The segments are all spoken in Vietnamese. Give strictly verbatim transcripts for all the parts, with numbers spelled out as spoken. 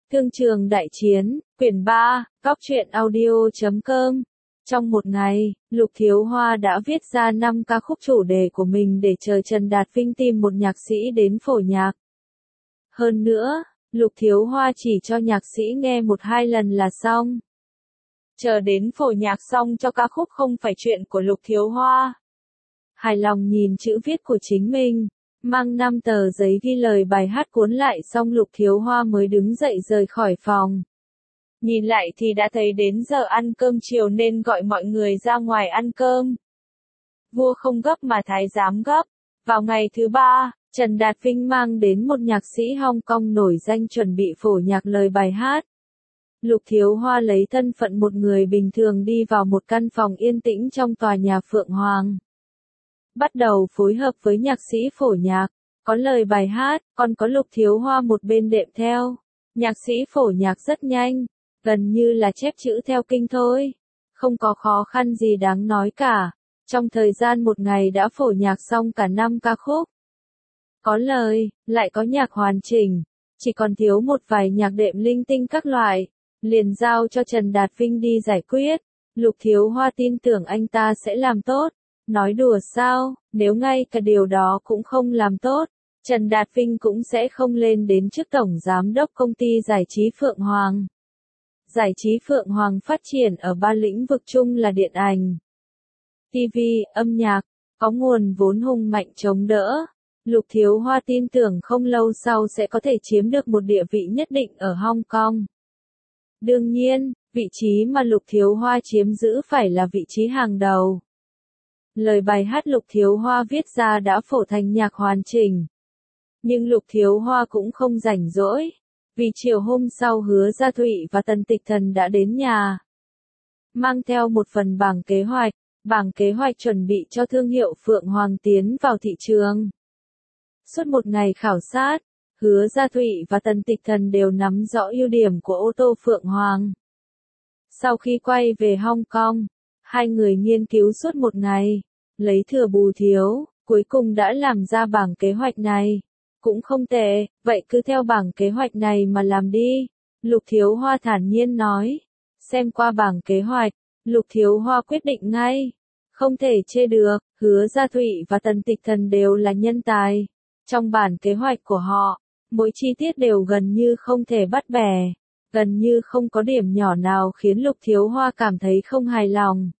Thương trường đại chiến, quyển ba, góc truyện audio chấm com. Trong một ngày, Lục Thiếu Hoa đã viết ra năm ca khúc chủ đề của mình để chờ Trần Đạt Vinh tìm một nhạc sĩ đến phổ nhạc. Hơn nữa, Lục Thiếu Hoa chỉ cho nhạc sĩ nghe một hai lần là xong. Chờ đến phổ nhạc xong cho ca khúc không phải chuyện của Lục Thiếu Hoa. Hài lòng nhìn chữ viết của chính mình, mang năm tờ giấy ghi lời bài hát cuốn lại xong Lục Thiếu Hoa mới đứng dậy rời khỏi phòng. Nhìn lại thì đã thấy đến giờ ăn cơm chiều nên gọi mọi người ra ngoài ăn cơm. Vua không gấp mà thái giám gấp. Vào ngày thứ ba, Trần Đạt Vinh mang đến một nhạc sĩ Hong Kong nổi danh chuẩn bị phổ nhạc lời bài hát. Lục Thiếu Hoa lấy thân phận một người bình thường đi vào một căn phòng yên tĩnh trong tòa nhà Phượng Hoàng. Bắt đầu phối hợp với nhạc sĩ phổ nhạc, có lời bài hát, còn có Lục Thiếu Hoa một bên đệm theo. Nhạc sĩ phổ nhạc rất nhanh, gần như là chép chữ theo kinh thôi. Không có khó khăn gì đáng nói cả. Trong thời gian một ngày đã phổ nhạc xong cả năm ca khúc. Có lời, lại có nhạc hoàn chỉnh, chỉ còn thiếu một vài nhạc đệm linh tinh các loại. Liền giao cho Trần Đạt Vinh đi giải quyết. Lục Thiếu Hoa tin tưởng anh ta sẽ làm tốt. Nói đùa sao, nếu ngay cả điều đó cũng không làm tốt, Trần Đạt Vinh cũng sẽ không lên đến chức tổng giám đốc công ty giải trí Phượng Hoàng. Giải trí Phượng Hoàng phát triển ở ba lĩnh vực chung là điện ảnh, ti vi, âm nhạc, có nguồn vốn hùng mạnh chống đỡ. Lục Thiếu Hoa tin tưởng không lâu sau sẽ có thể chiếm được một địa vị nhất định ở Hong Kong. Đương nhiên, vị trí mà Lục Thiếu Hoa chiếm giữ phải là vị trí hàng đầu. Lời bài hát Lục Thiếu Hoa viết ra đã phổ thành nhạc hoàn chỉnh. Nhưng Lục Thiếu Hoa cũng không rảnh rỗi, vì chiều hôm sau Hứa Gia Thụy và Tần Tịch Thần đã đến nhà. Mang theo một phần bảng kế hoạch, bảng kế hoạch chuẩn bị cho thương hiệu Phượng Hoàng tiến vào thị trường. Suốt một ngày khảo sát, Hứa Gia Thụy và Tần Tịch Thần đều nắm rõ ưu điểm của ô tô Phượng Hoàng. Sau khi quay về Hong Kong, hai người nghiên cứu suốt một ngày, lấy thừa bù thiếu, cuối cùng đã làm ra bảng kế hoạch này. Cũng không tệ, vậy cứ theo bảng kế hoạch này mà làm đi. Lục Thiếu Hoa thản nhiên nói. Xem qua bảng kế hoạch, Lục Thiếu Hoa quyết định ngay. Không thể chê được, Hứa Gia Thụy và Tần Tịch Thần đều là nhân tài. Trong bản kế hoạch của họ, mỗi chi tiết đều gần như không thể bắt bẻ. Gần như không có điểm nhỏ nào khiến Lục Thiếu Hoa cảm thấy không hài lòng.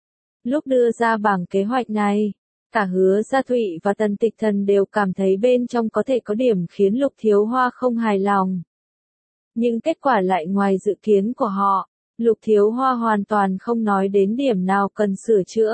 Lúc đưa ra bảng kế hoạch này, cả Hứa Gia Thụy và Tần Tịch Thần đều cảm thấy bên trong có thể có điểm khiến Lục Thiếu Hoa không hài lòng. Nhưng kết quả lại ngoài dự kiến của họ, Lục Thiếu Hoa hoàn toàn không nói đến điểm nào cần sửa chữa.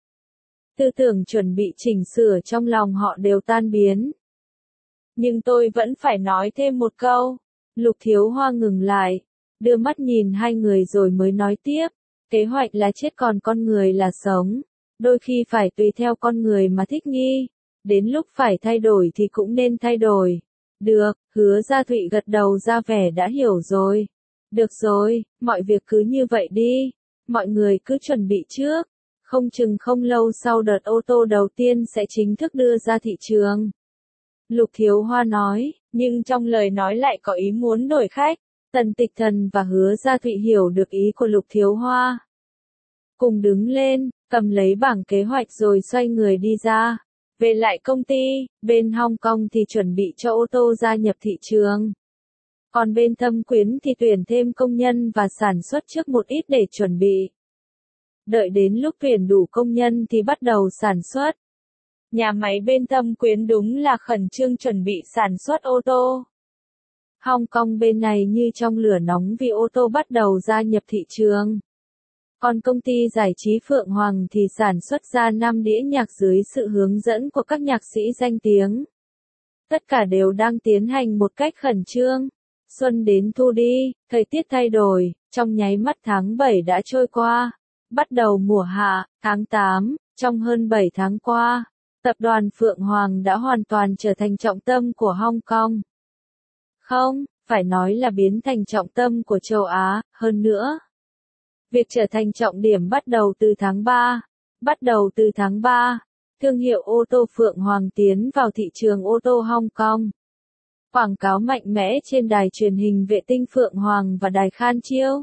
Tư tưởng chuẩn bị chỉnh sửa trong lòng họ đều tan biến. Nhưng tôi vẫn phải nói thêm một câu. Lục Thiếu Hoa ngừng lại, đưa mắt nhìn hai người rồi mới nói tiếp. Kế hoạch là chết còn con người là sống. Đôi khi phải tùy theo con người mà thích nghi. Đến lúc phải thay đổi thì cũng nên thay đổi. Được, Hứa Gia Thụy gật đầu ra vẻ đã hiểu rồi. Được rồi, mọi việc cứ như vậy đi. Mọi người cứ chuẩn bị trước. Không chừng không lâu sau đợt ô tô đầu tiên sẽ chính thức đưa ra thị trường. Lục Thiếu Hoa nói, nhưng trong lời nói lại có ý muốn đổi khách. Tần Tịch Thần và Hứa Gia Thụy hiểu được ý của Lục Thiếu Hoa. Cùng đứng lên, cầm lấy bảng kế hoạch rồi xoay người đi ra. Về lại công ty, bên Hong Kong thì chuẩn bị cho ô tô gia nhập thị trường. Còn bên Thâm Quyến thì tuyển thêm công nhân và sản xuất trước một ít để chuẩn bị. Đợi đến lúc tuyển đủ công nhân thì bắt đầu sản xuất. Nhà máy bên Thâm Quyến đúng là khẩn trương chuẩn bị sản xuất ô tô. Hong Kong bên này như trong lửa nóng vì ô tô bắt đầu gia nhập thị trường. Còn công ty giải trí Phượng Hoàng thì sản xuất ra năm đĩa nhạc dưới sự hướng dẫn của các nhạc sĩ danh tiếng. Tất cả đều đang tiến hành một cách khẩn trương. Xuân đến thu đi, thời tiết thay đổi, trong nháy mắt tháng bảy đã trôi qua. Bắt đầu mùa hạ, tháng tám, trong hơn bảy tháng qua, tập đoàn Phượng Hoàng đã hoàn toàn trở thành trọng tâm của Hong Kong. Không, phải nói là biến thành trọng tâm của châu Á, hơn nữa. Việc trở thành trọng điểm bắt đầu từ tháng ba. Bắt đầu từ tháng ba, thương hiệu ô tô Phượng Hoàng tiến vào thị trường ô tô Hong Kong. Quảng cáo mạnh mẽ trên đài truyền hình vệ tinh Phượng Hoàng và đài Khan Chiêu.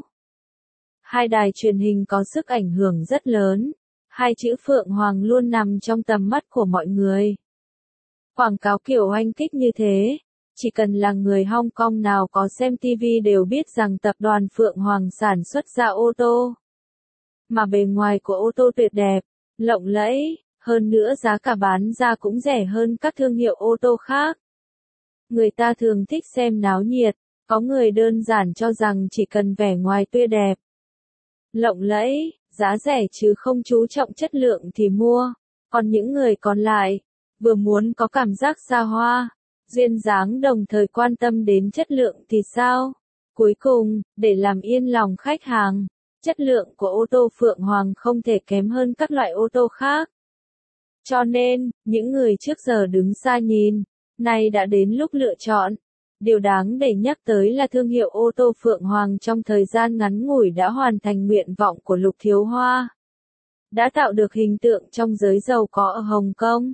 Hai đài truyền hình có sức ảnh hưởng rất lớn. Hai chữ Phượng Hoàng luôn nằm trong tầm mắt của mọi người. Quảng cáo kiểu oanh kích như thế, chỉ cần là người Hong Kong nào có xem ti vi đều biết rằng tập đoàn Phượng Hoàng sản xuất ra ô tô. Mà bề ngoài của ô tô tuyệt đẹp, lộng lẫy, hơn nữa giá cả bán ra cũng rẻ hơn các thương hiệu ô tô khác. Người ta thường thích xem náo nhiệt, có người đơn giản cho rằng chỉ cần vẻ ngoài tươi đẹp, lộng lẫy, giá rẻ chứ không chú trọng chất lượng thì mua. Còn những người còn lại, vừa muốn có cảm giác xa hoa, duyên dáng đồng thời quan tâm đến chất lượng thì sao? Cuối cùng, để làm yên lòng khách hàng, chất lượng của ô tô Phượng Hoàng không thể kém hơn các loại ô tô khác. Cho nên, những người trước giờ đứng xa nhìn, nay đã đến lúc lựa chọn. Điều đáng để nhắc tới là thương hiệu ô tô Phượng Hoàng trong thời gian ngắn ngủi đã hoàn thành nguyện vọng của Lục Thiếu Hoa. Đã tạo được hình tượng trong giới giàu có ở Hồng Kông.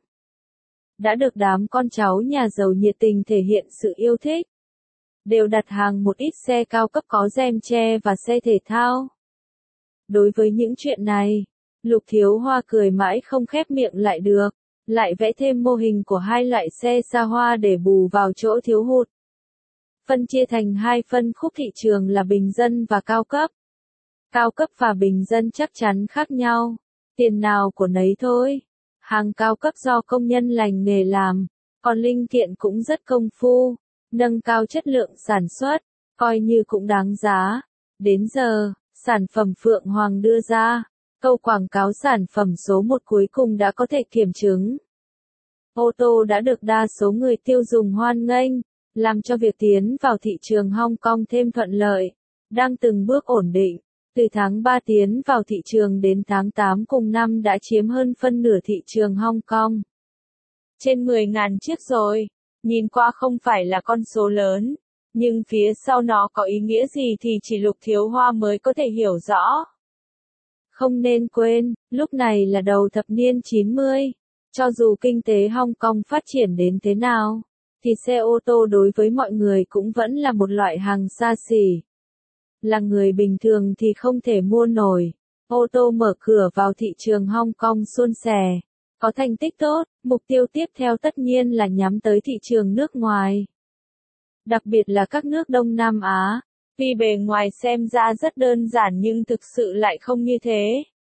Đã được đám con cháu nhà giàu nhiệt tình thể hiện sự yêu thích. Đều đặt hàng một ít xe cao cấp có rèm che và xe thể thao. Đối với những chuyện này, Lục Thiếu Hoa cười mãi không khép miệng lại được, lại vẽ thêm mô hình của hai loại xe xa hoa để bù vào chỗ thiếu hụt. Phân chia thành hai phân khúc thị trường là bình dân và cao cấp. Cao cấp và bình dân chắc chắn khác nhau, tiền nào của nấy thôi. Hàng cao cấp do công nhân lành nghề làm, còn linh kiện cũng rất công phu, nâng cao chất lượng sản xuất, coi như cũng đáng giá. Đến giờ, sản phẩm Phượng Hoàng đưa ra, câu quảng cáo sản phẩm số một cuối cùng đã có thể kiểm chứng. Ô tô đã được đa số người tiêu dùng hoan nghênh, làm cho việc tiến vào thị trường Hong Kong thêm thuận lợi, đang từng bước ổn định. Từ tháng ba tiến vào thị trường đến tháng tám cùng năm đã chiếm hơn phân nửa thị trường Hong Kong. Trên mười nghìn chiếc rồi, nhìn qua không phải là con số lớn, nhưng phía sau nó có ý nghĩa gì thì chỉ Lục Thiếu Hoa mới có thể hiểu rõ. Không nên quên, lúc này là đầu thập niên chín mươi, cho dù kinh tế Hong Kong phát triển đến thế nào, thì xe ô tô đối với mọi người cũng vẫn là một loại hàng xa xỉ. Là người bình thường thì không thể mua nổi. Ô tô mở cửa vào thị trường Hong Kong suôn sẻ, có thành tích tốt, mục tiêu tiếp theo tất nhiên là nhắm tới thị trường nước ngoài. Đặc biệt là các nước Đông Nam Á, vì bề ngoài xem ra rất đơn giản nhưng thực sự lại không như thế.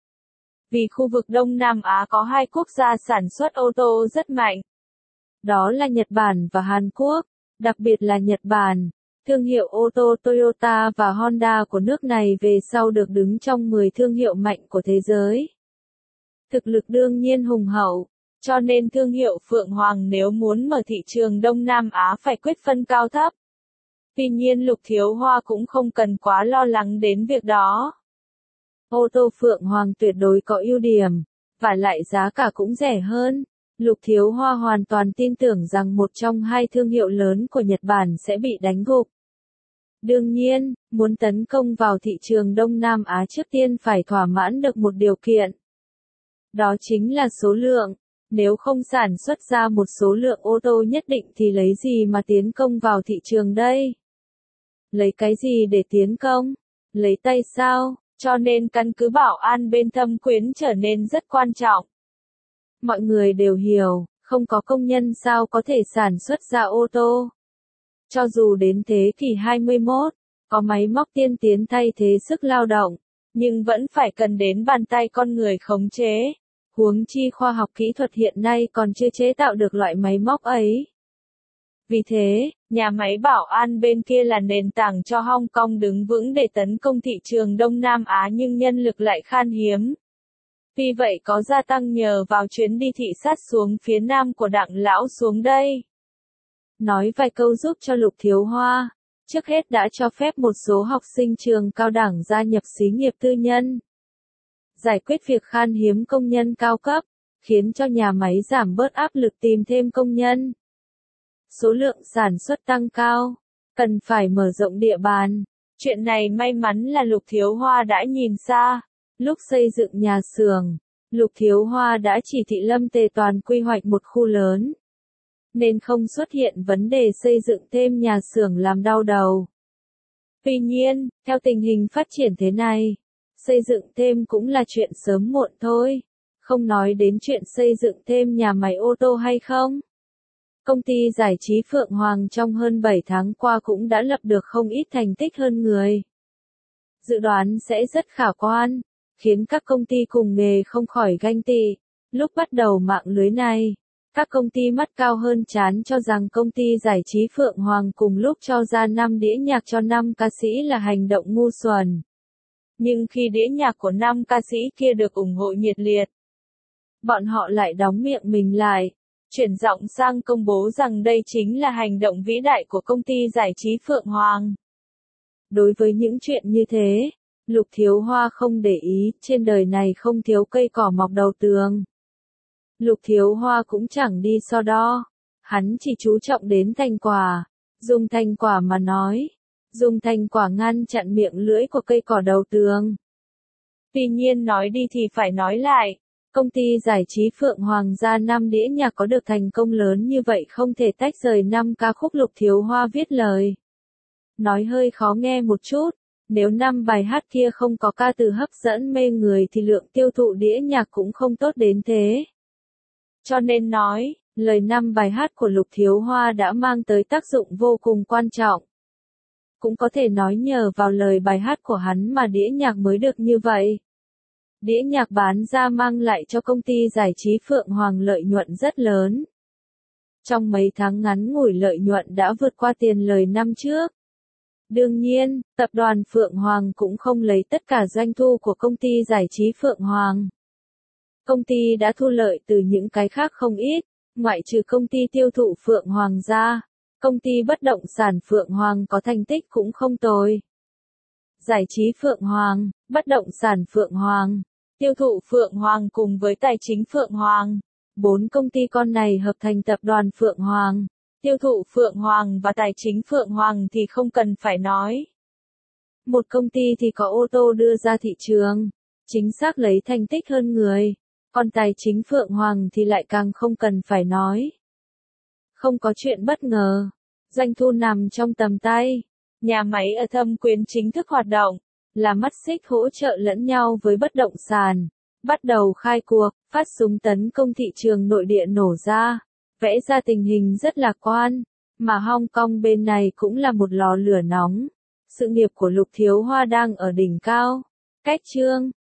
Vì khu vực Đông Nam Á có hai quốc gia sản xuất ô tô rất mạnh. Đó là Nhật Bản và Hàn Quốc, đặc biệt là Nhật Bản. Thương hiệu ô tô Toyota và Honda của nước này về sau được đứng trong mười thương hiệu mạnh của thế giới. Thực lực đương nhiên hùng hậu, cho nên thương hiệu Phượng Hoàng nếu muốn mở thị trường Đông Nam Á phải quyết phân cao thấp. Tuy nhiên Lục Thiếu Hoa cũng không cần quá lo lắng đến việc đó. Ô tô Phượng Hoàng tuyệt đối có ưu điểm, và lại giá cả cũng rẻ hơn. Lục Thiếu Hoa hoàn toàn tin tưởng rằng một trong hai thương hiệu lớn của Nhật Bản sẽ bị đánh gục. Đương nhiên, muốn tấn công vào thị trường Đông Nam Á trước tiên phải thỏa mãn được một điều kiện. Đó chính là số lượng. Nếu không sản xuất ra một số lượng ô tô nhất định thì lấy gì mà tiến công vào thị trường đây? Lấy cái gì để tiến công? Lấy tay sao? Cho nên căn cứ bảo an bên Thâm Quyến trở nên rất quan trọng. Mọi người đều hiểu, không có công nhân sao có thể sản xuất ra ô tô. Cho dù đến thế kỷ hai mươi mốt, có máy móc tiên tiến thay thế sức lao động, nhưng vẫn phải cần đến bàn tay con người khống chế. Huống chi khoa học kỹ thuật hiện nay còn chưa chế tạo được loại máy móc ấy. Vì thế, nhà máy bảo an bên kia là nền tảng cho Hong Kong đứng vững để tấn công thị trường Đông Nam Á nhưng nhân lực lại khan hiếm. Vì vậy có gia tăng nhờ vào chuyến đi thị sát xuống phía nam của Đặng Lão xuống đây. Nói vài câu giúp cho Lục Thiếu Hoa, trước hết đã cho phép một số học sinh trường cao đẳng gia nhập xí nghiệp tư nhân. Giải quyết việc khan hiếm công nhân cao cấp, khiến cho nhà máy giảm bớt áp lực tìm thêm công nhân. Số lượng sản xuất tăng cao, cần phải mở rộng địa bàn. Chuyện này may mắn là Lục Thiếu Hoa đã nhìn xa. Lúc xây dựng nhà xưởng, Lục Thiếu Hoa đã chỉ thị Lâm Tề Toàn quy hoạch một khu lớn. nên không xuất hiện vấn đề xây dựng thêm nhà xưởng làm đau đầu. Tuy nhiên, theo tình hình phát triển thế này, xây dựng thêm cũng là chuyện sớm muộn thôi, không nói đến chuyện xây dựng thêm nhà máy ô tô hay không. Công ty giải trí Phượng Hoàng trong hơn bảy tháng qua cũng đã lập được không ít thành tích hơn người. Dự đoán sẽ rất khả quan, khiến các công ty cùng nghề không khỏi ganh tị. Lúc bắt đầu mạng lưới này, các công ty mắt cao hơn trán cho rằng công ty giải trí Phượng Hoàng cùng lúc cho ra năm đĩa nhạc cho năm ca sĩ là hành động ngu xuẩn. Nhưng khi đĩa nhạc của năm ca sĩ kia được ủng hộ nhiệt liệt, bọn họ lại đóng miệng mình lại, chuyển giọng sang công bố rằng đây chính là hành động vĩ đại của công ty giải trí Phượng Hoàng. Đối với những chuyện như thế, Lục Thiếu Hoa không để ý, trên đời này không thiếu cây cỏ mọc đầu tường. Lục Thiếu Hoa cũng chẳng đi so đo, hắn chỉ chú trọng đến thành quả, dùng thành quả mà nói, dùng thành quả ngăn chặn miệng lưỡi của cây cỏ đầu tường. Tuy nhiên nói đi thì phải nói lại, công ty giải trí Phượng Hoàng ra năm đĩa nhạc có được thành công lớn như vậy không thể tách rời năm ca khúc Lục Thiếu Hoa viết lời. Nói hơi khó nghe một chút, nếu năm bài hát kia không có ca từ hấp dẫn mê người thì lượng tiêu thụ đĩa nhạc cũng không tốt đến thế. Cho nên nói, lời năm bài hát của Lục Thiếu Hoa đã mang tới tác dụng vô cùng quan trọng. Cũng có thể nói nhờ vào lời bài hát của hắn mà đĩa nhạc mới được như vậy. Đĩa nhạc bán ra mang lại cho công ty giải trí Phượng Hoàng lợi nhuận rất lớn. Trong mấy tháng ngắn ngủi lợi nhuận đã vượt qua tiền lời năm trước. Đương nhiên, tập đoàn Phượng Hoàng cũng không lấy tất cả doanh thu của công ty giải trí Phượng Hoàng. Công ty đã thu lợi từ những cái khác không ít, ngoại trừ công ty tiêu thụ Phượng Hoàng ra, công ty bất động sản Phượng Hoàng có thành tích cũng không tồi. Giải trí Phượng Hoàng, bất động sản Phượng Hoàng, tiêu thụ Phượng Hoàng cùng với tài chính Phượng Hoàng, bốn công ty con này hợp thành tập đoàn Phượng Hoàng. Tiêu thụ Phượng Hoàng và tài chính Phượng Hoàng thì không cần phải nói. Một công ty thì có ô tô đưa ra thị trường, chính xác lấy thành tích hơn người, còn tài chính Phượng Hoàng thì lại càng không cần phải nói. Không có chuyện bất ngờ, doanh thu nằm trong tầm tay, nhà máy ở Thâm Quyến chính thức hoạt động, là mắt xích hỗ trợ lẫn nhau với bất động sản, bắt đầu khai cuộc, phát súng tấn công thị trường nội địa nổ ra. Vẽ ra tình hình rất lạc quan, mà Hong Kong bên này cũng là một lò lửa nóng. Sự nghiệp của Lục Thiếu Hoa đang ở đỉnh cao. Cách chương